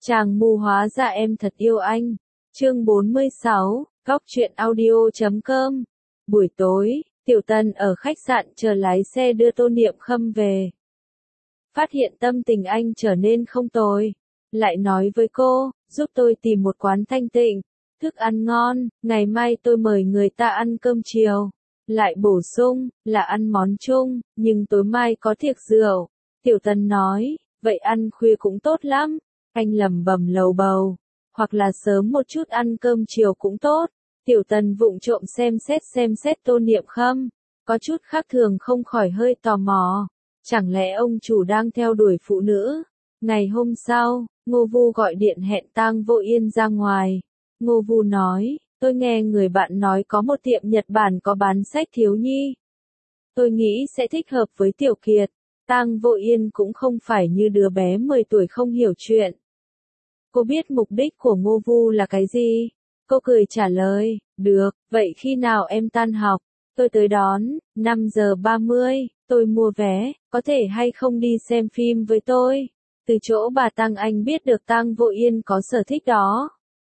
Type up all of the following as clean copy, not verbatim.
Chàng mù hóa ra em thật yêu anh. Chương 46, Góc truyện audio.com. Buổi tối, Tiểu Tần ở khách sạn chờ lái xe đưa Tô Niệm Khâm về. Phát hiện tâm tình anh trở nên không tồi. Lại nói với cô, giúp tôi tìm một quán thanh tịnh, thức ăn ngon, ngày mai tôi mời người ta ăn cơm chiều. Lại bổ sung, là ăn món chung, nhưng tối mai có tiệc rượu. Tiểu Tần nói, vậy ăn khuya cũng tốt lắm. Anh lẩm bẩm lầu bầu, hoặc là sớm một chút ăn cơm chiều cũng tốt. Tiểu Tần vụng trộm xem xét Tô Niệm Khâm, có chút khác thường không khỏi hơi tò mò. Chẳng lẽ ông chủ đang theo đuổi phụ nữ? Ngày hôm sau, Ngô Vu gọi điện hẹn Tang Vô Yên ra ngoài. Ngô Vu nói, tôi nghe người bạn nói có một tiệm Nhật Bản có bán sách thiếu nhi. Tôi nghĩ sẽ thích hợp với Tiểu Kiệt. Tang Vô Yên cũng không phải như đứa bé 10 tuổi không hiểu chuyện. Cô biết mục đích của Ngô Vu là cái gì? Cô cười trả lời, được, vậy khi nào em tan học? Tôi tới đón, 5 giờ 30, tôi mua vé, có thể hay không đi xem phim với tôi? Từ chỗ bà Tang Anh biết được Tang Vô Yên có sở thích đó.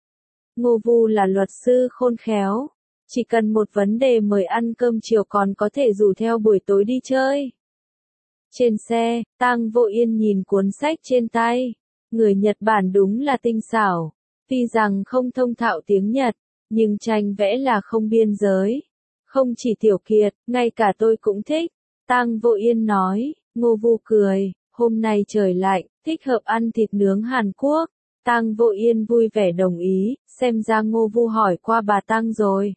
Ngô Vu là luật sư khôn khéo, chỉ cần một vấn đề mời ăn cơm chiều còn có thể rủ theo buổi tối đi chơi. Trên xe, Tang Vô Yên nhìn cuốn sách trên tay. Người Nhật Bản đúng là tinh xảo. Tuy rằng không thông thạo tiếng Nhật, nhưng tranh vẽ là không biên giới. Không chỉ Tiểu Kiệt, ngay cả tôi cũng thích. Tang Vô Yên nói. Ngô Vu cười, hôm nay trời lạnh, thích hợp ăn thịt nướng Hàn Quốc. Tang Vô Yên vui vẻ đồng ý, xem ra Ngô Vu hỏi qua bà Tang rồi.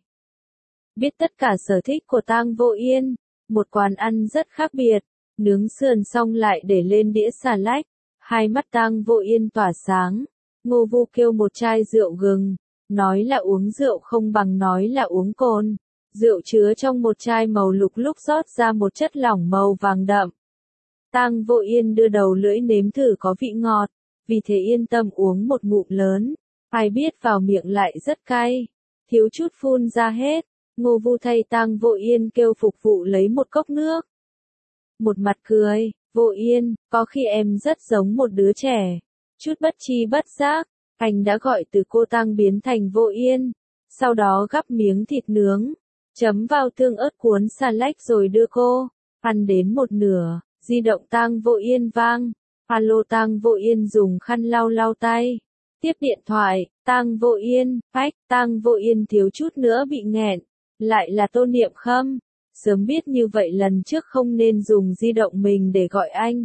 Biết tất cả sở thích của Tang Vô Yên, một quán ăn rất khác biệt, nướng sườn xong lại để lên đĩa xà lách. Hai mắt Tang Vô Yên tỏa sáng. Ngô Vu kêu một chai rượu gừng, nói là uống rượu không bằng nói là uống cồn. Rượu chứa trong một chai màu lục lúc rót ra một chất lỏng màu vàng đậm. Tang Vô Yên đưa đầu lưỡi nếm thử có vị ngọt, vì thế yên tâm uống một ngụm lớn. Ai biết vào miệng lại rất cay, thiếu chút phun ra hết. Ngô Vu thay Tang Vô Yên kêu phục vụ lấy một cốc nước. Một mặt cười, Vô Yên, có khi em rất giống một đứa trẻ. Chút bất tri bất giác, anh đã gọi từ cô Tang biến thành Vô Yên. Sau đó gắp miếng thịt nướng, chấm vào tương ớt cuốn xà lách rồi đưa cô. Ăn đến một nửa, di động Tang Vô Yên vang. Alo. Tang Vô Yên dùng khăn lau lau tay. Tiếp điện thoại, Tang Vô Yên, phách. Tang Vô Yên thiếu chút nữa bị nghẹn. Lại là Tô Niệm Khâm. Sớm biết như vậy lần trước không nên dùng di động mình để gọi anh.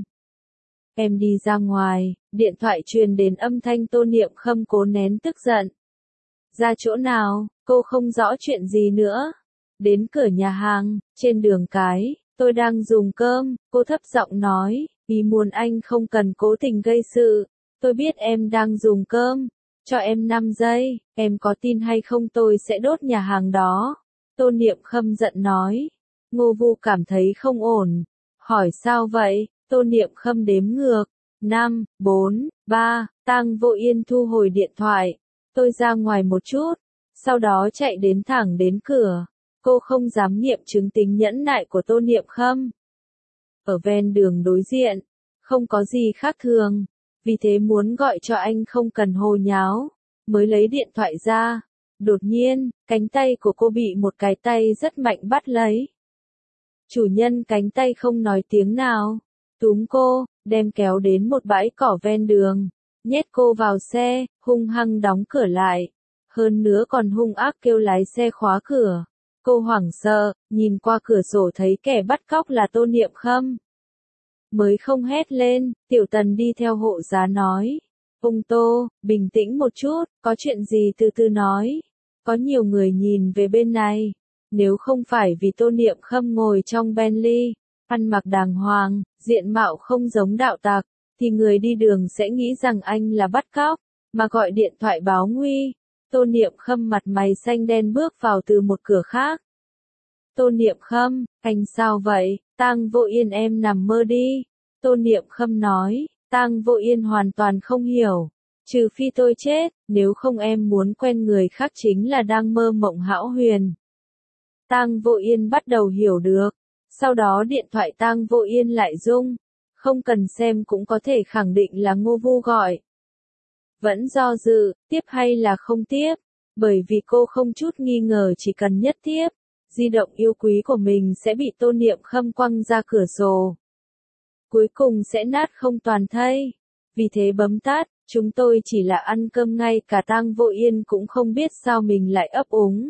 Em đi ra ngoài, điện thoại truyền đến âm thanh Tô Niệm Khâm cố nén tức giận. Ra chỗ nào, cô không rõ chuyện gì nữa. Đến cửa nhà hàng, trên đường cái, tôi đang dùng cơm, cô thấp giọng nói, vì muốn anh không cần cố tình gây sự. Tôi biết em đang dùng cơm, cho em 5 giây, em có tin hay không tôi sẽ đốt nhà hàng đó. Tô Niệm Khâm giận nói. Ngô Vu cảm thấy không ổn. Hỏi sao vậy? Tô Niệm Khâm đếm ngược. 5, 4, 3, Tang Vô Yên thu hồi điện thoại. Tôi ra ngoài một chút. Sau đó chạy đến thẳng đến cửa. Cô không dám nghiệm chứng tính nhẫn nại của Tô Niệm Khâm. Ở ven đường đối diện, không có gì khác thường. Vì thế muốn gọi cho anh không cần hồ nháo. Mới lấy điện thoại ra. Đột nhiên, cánh tay của cô bị một cái tay rất mạnh bắt lấy. Chủ nhân cánh tay không nói tiếng nào, túm cô, đem kéo đến một bãi cỏ ven đường, nhét cô vào xe, hung hăng đóng cửa lại. Hơn nữa còn hung ác kêu lái xe khóa cửa. Cô hoảng sợ, nhìn qua cửa sổ thấy kẻ bắt cóc là Tô Niệm Khâm. Mới không hét lên, Tiểu Tần đi theo hộ giá nói. Ông Tô, bình tĩnh một chút, có chuyện gì từ từ nói. Có nhiều người nhìn về bên này. Nếu không phải vì Tô Niệm Khâm ngồi trong Bentley, ăn mặc đàng hoàng, diện mạo không giống đạo tặc, thì người đi đường sẽ nghĩ rằng anh là bắt cóc, mà gọi điện thoại báo nguy. Tô Niệm Khâm mặt mày xanh đen bước vào từ một cửa khác. Tô Niệm Khâm, anh sao vậy? Tang Vô Yên em nằm mơ đi. Tô Niệm Khâm nói. Tang Vô Yên hoàn toàn không hiểu. Trừ phi tôi chết, nếu không em muốn quen người khác chính là đang mơ mộng hão huyền. Tang Vô Yên bắt đầu hiểu được. Sau đó điện thoại Tang Vô Yên lại rung. Không cần xem cũng có thể khẳng định là Ngô Vu gọi. Vẫn do dự, tiếp hay là không tiếp, bởi vì cô không chút nghi ngờ chỉ cần nhất tiếp, di động yêu quý của mình sẽ bị Tô Niệm Khâm quăng ra cửa sổ. Cuối cùng sẽ nát không toàn thây. Vì thế bấm tắt, chúng tôi chỉ là ăn cơm, ngay cả Tang Vô Yên cũng không biết sao mình lại ấp úng.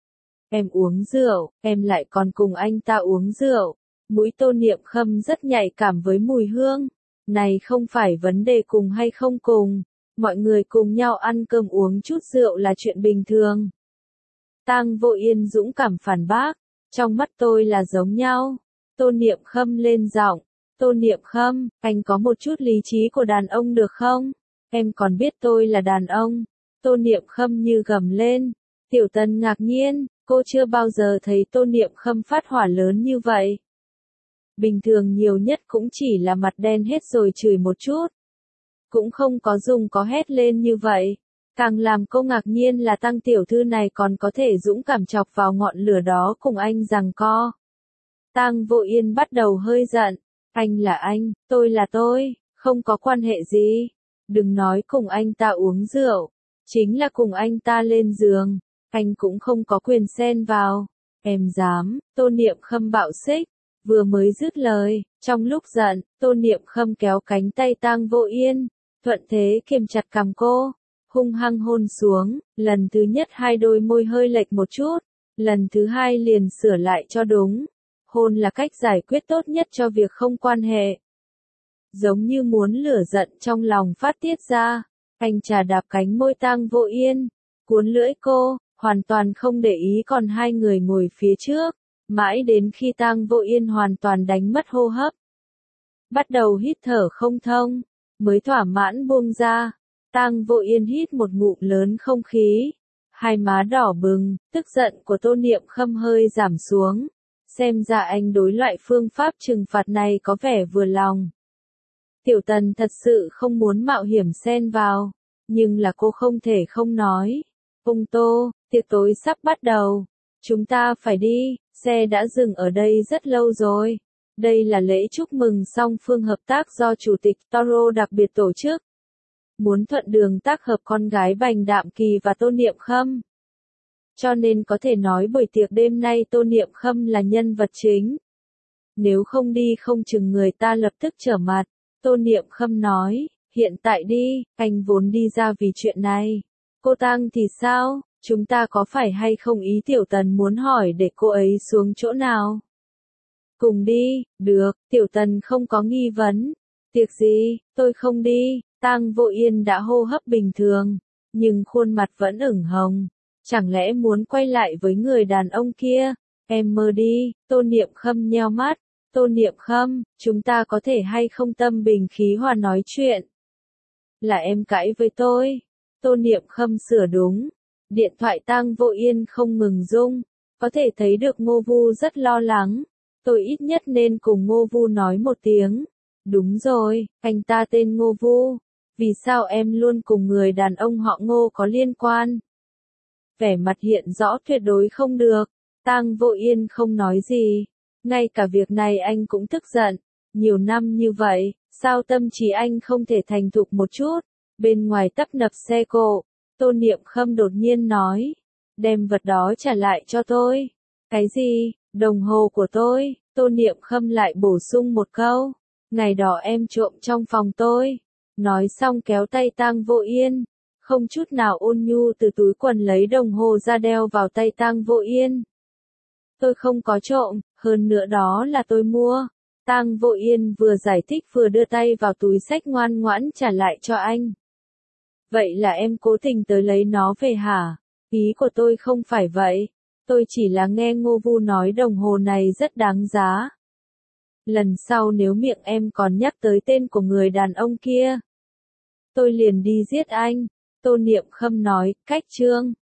Em uống rượu, em lại còn cùng anh ta uống rượu. Mũi Tô Niệm Khâm rất nhạy cảm với mùi hương. Này không phải vấn đề cùng hay không cùng. Mọi người cùng nhau ăn cơm uống chút rượu là chuyện bình thường. Tang Vô Yên dũng cảm phản bác. Trong mắt tôi là giống nhau. Tô Niệm Khâm lên giọng. Tô Niệm Khâm, anh có một chút lý trí của đàn ông được không? Em còn biết tôi là đàn ông. Tô Niệm Khâm như gầm lên. Tiểu Tần ngạc nhiên, cô chưa bao giờ thấy Tô Niệm Khâm phát hỏa lớn như vậy. Bình thường nhiều nhất cũng chỉ là mặt đen hết rồi chửi một chút. Cũng không có dùng có hét lên như vậy. Càng làm cô ngạc nhiên là Tăng tiểu thư này còn có thể dũng cảm chọc vào ngọn lửa đó cùng anh giằng co. Tang Vô Yên bắt đầu hơi giận. Anh là anh, tôi là tôi, không có quan hệ gì. Đừng nói cùng anh ta uống rượu, chính là cùng anh ta lên giường, anh cũng không có quyền xen vào. Em dám, Tô Niệm Khâm bạo xích. Vừa mới dứt lời, trong lúc giận, Tô Niệm Khâm kéo cánh tay Tang Vô Yên, thuận thế kiềm chặt cằm cô, hung hăng hôn xuống. Lần thứ nhất hai đôi môi hơi lệch một chút, lần thứ hai liền sửa lại cho đúng. Hôn là cách giải quyết tốt nhất cho việc không quan hệ. Giống như muốn lửa giận trong lòng phát tiết ra, anh chà đạp cánh môi Tang Vô Yên, cuốn lưỡi cô, hoàn toàn không để ý còn hai người ngồi phía trước, mãi đến khi Tang Vô Yên hoàn toàn đánh mất hô hấp. Bắt đầu hít thở không thông, mới thỏa mãn buông ra. Tang Vô Yên hít một ngụm lớn không khí, hai má đỏ bừng, tức giận của Tô Niệm Khâm hơi giảm xuống. Xem ra anh đối loại phương pháp trừng phạt này có vẻ vừa lòng. Tiểu Tần thật sự không muốn mạo hiểm xen vào, nhưng là cô không thể không nói. Ông Tô, tiệc tối sắp bắt đầu. Chúng ta phải đi, xe đã dừng ở đây rất lâu rồi. Đây là lễ chúc mừng song phương hợp tác do Chủ tịch Toro đặc biệt tổ chức. Muốn thuận đường tác hợp con gái Bành Đạm Kỳ và Tô Niệm Khâm. Cho nên có thể nói buổi tiệc đêm nay Tô Niệm Khâm là nhân vật chính. Nếu không đi không chừng người ta lập tức trở mặt. Tô Niệm Khâm nói, hiện tại đi, anh vốn đi ra vì chuyện này. Cô Tang thì sao, chúng ta có phải hay không, ý Tiểu Tần muốn hỏi để cô ấy xuống chỗ nào? Cùng đi, được, Tiểu Tần không có nghi vấn. Tiệc gì, tôi không đi. Tang Vô Yên đã hô hấp bình thường, nhưng khuôn mặt vẫn ửng hồng. Chẳng lẽ muốn quay lại với người đàn ông kia? Em mơ đi. Tô Niệm Khâm nheo mắt. Tô Niệm Khâm, chúng ta có thể hay không tâm bình khí hòa nói chuyện? Là em cãi với tôi. Tô Niệm Khâm sửa đúng. Điện thoại Tang Vô Yên không ngừng rung. Có thể thấy được Ngô Vu rất lo lắng. Tôi ít nhất nên cùng Ngô Vu nói một tiếng. Đúng rồi, anh ta tên Ngô Vu. Vì sao em luôn cùng người đàn ông họ Ngô có liên quan? Vẻ mặt hiện rõ tuyệt đối không được. Tang Vô Yên không nói gì. Ngay cả việc này anh cũng tức giận. Nhiều năm như vậy, sao tâm trí anh không thể thành thục một chút? Bên ngoài tấp nập xe cộ, Tô Niệm Khâm đột nhiên nói. Đem vật đó trả lại cho tôi. Cái gì? Đồng hồ của tôi. Tô Niệm Khâm lại bổ sung một câu. Ngày đó em trộm trong phòng tôi. Nói xong kéo tay Tang Vô Yên. Không chút nào ôn nhu từ túi quần lấy đồng hồ ra đeo vào tay Tang Vô Yên. Tôi không có trộm, hơn nữa đó là tôi mua. Tang Vô Yên vừa giải thích vừa đưa tay vào túi xách ngoan ngoãn trả lại cho anh. Vậy là em cố tình tới lấy nó về hả? Ý của tôi không phải vậy. Tôi chỉ là nghe Ngô Vu nói đồng hồ này rất đáng giá. Lần sau nếu miệng em còn nhắc tới tên của người đàn ông kia, tôi liền đi giết anh. Tô Niệm Khâm nói, cách chương.